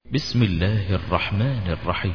بسم الله الرحمن الرحيم.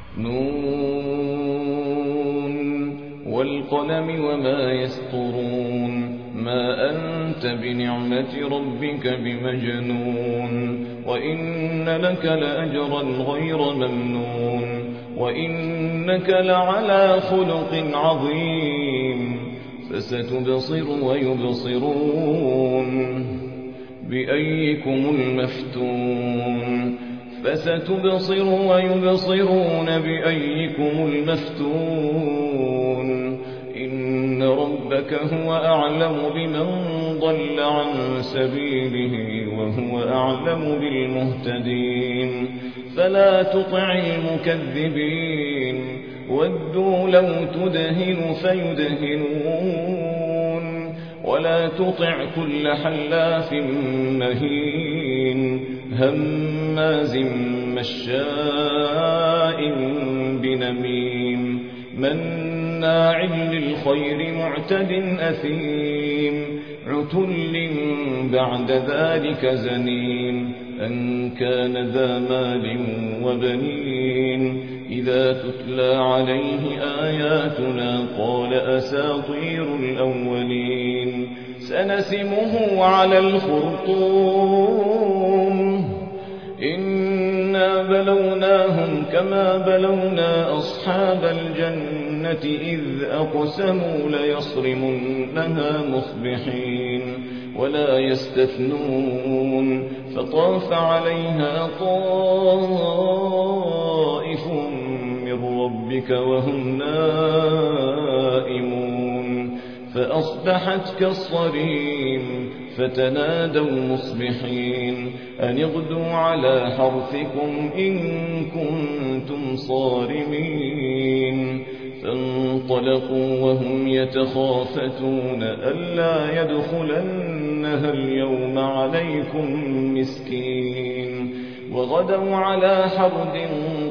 نون والقلم وما يسطرون ما أنت بنعمة ربك بمجنون وإن لك لأجرا غير ممنون وإنك لعلى خلق عظيم فستبصر ويبصرون بأيكم المفتون فستبصر ويبصرون بأيكم المفتون إن ربك هو أعلم بمن ضل عن سبيله وهو أعلم بالمهتدين فلا تطع المكذبين ودوا لو تدهن فيدهنون ولا تطع كل حلاف مهين هماز مشاء بنميم مناع للخير معتد أثيم عتل بعد ذلك زنيم أن كان ذا مال وبنين إذا تتلى عليه آياتنا قال أساطير الأولين سنسمه على الخرطوم إنا بلوناهم كما بلونا أصحاب الجنة إذ أقسموا ليصرمنها مصبحين ولا يستثنون فطاف عليها طائف من ربك وهم نائمون فأصبحت كالصريم فتنادوا مصبحين أن اغدوا على حرثكم إن كنتم صارمين فانطلقوا وهم يتخافتون ألا يدخلنها اليوم عليكم مسكين وغدوا على حرد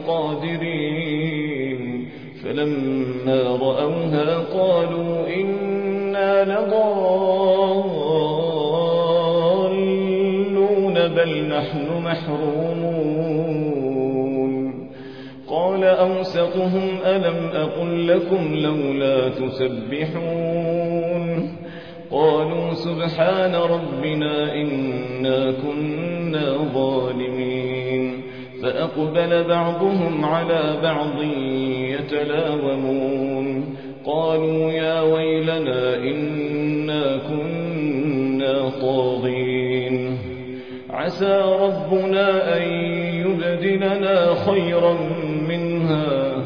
قادرين فلما رأوها قالوا إنا لضالون بل نحن محرومون قال أوسطهم ألم أقل لكم لولا تسبحون قالوا سبحان ربنا إنا كنا ظالمين فأقبل بعضهم على بعض يتلاومون قالوا يا ويلنا إنا كنا طاغين عسى ربنا أن يبدلنا خيرا منها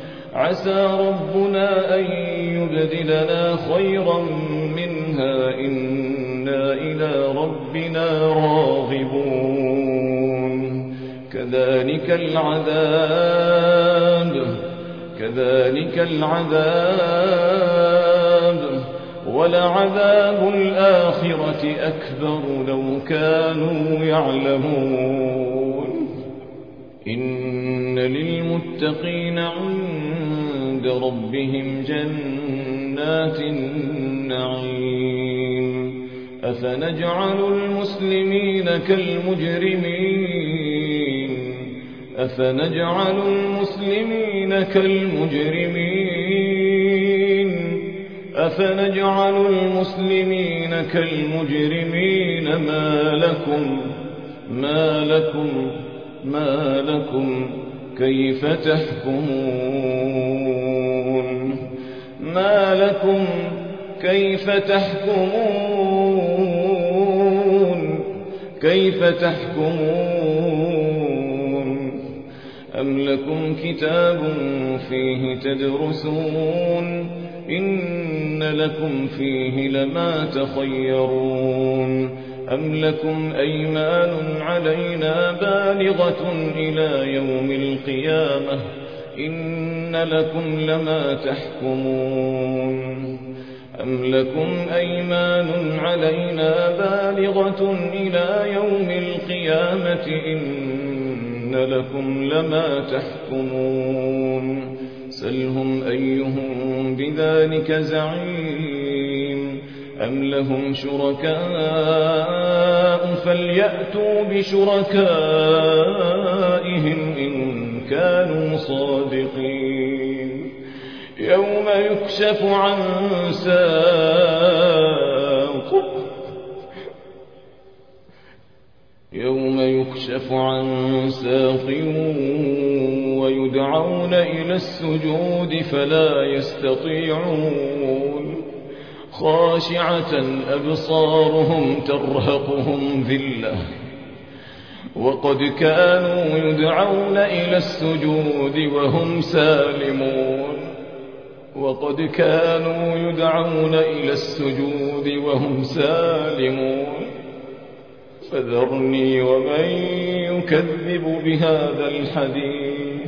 إنا إلى ربنا راغبون كذلك العذاب ولعذاب الآخرة أكبر لو كانوا يعلمون إن للمتقين عند ربهم جنات النعيم أفنجعل المسلمين كالمجرمين ما لكم كيف تحكمون أم لكم كتاب فيه تدرسون إن لكم فيه لما تخيرون أم لكم أيمان علينا بالغة إلى يوم القيامة إن لكم لما تحكمون أم لكم أيمان علينا بالغة إلى يوم القيامة إن لكم لما تحكمون سلهم أيهم بذلك زعيم أم لهم شركاء فليأتوا بشركائهم يكشف عن ساق يوم يكشف عن ساق ويدعون إلى السجود فلا يستطيعون خاشعة أبصارهم ترهقهم ذلة وقد كانوا يدعون إلى السجود وهم سالمون فذرني ومن يكذب بهذا الحديث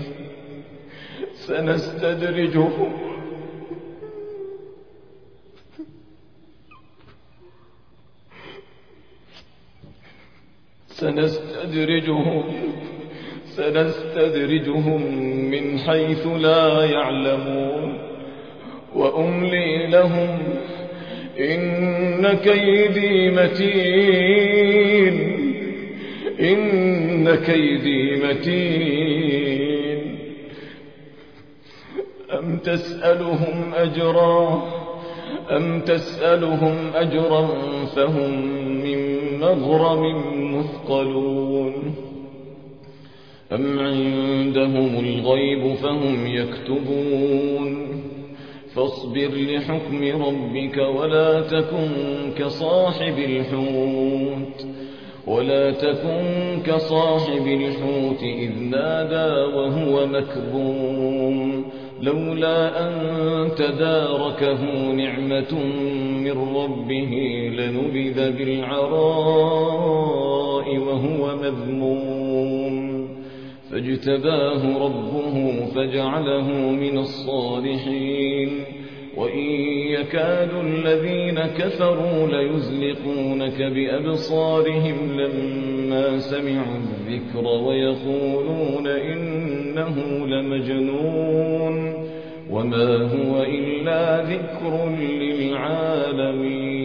سنستدرجهم من حيث لا يعلمون وأملي لهم إن كيدي متين أم تسألهم أجرا فهم من مغرم مثقلون أم عندهم الغيب فهم يكتبون فاصبر لحكم ربك ولا تكن كصاحب الحوت إذ نادى وهو مكظوم لولا أن تداركه نعمة من ربه لنبذ بالعراء وهو مذموم فاجتباه ربه فجعله من الصالحين وإن يكاد الذين كفروا ليزلقونك بأبصارهم لما سمعوا الذكر ويقولون إنه لمجنون وما هو إلا ذكر للعالمين.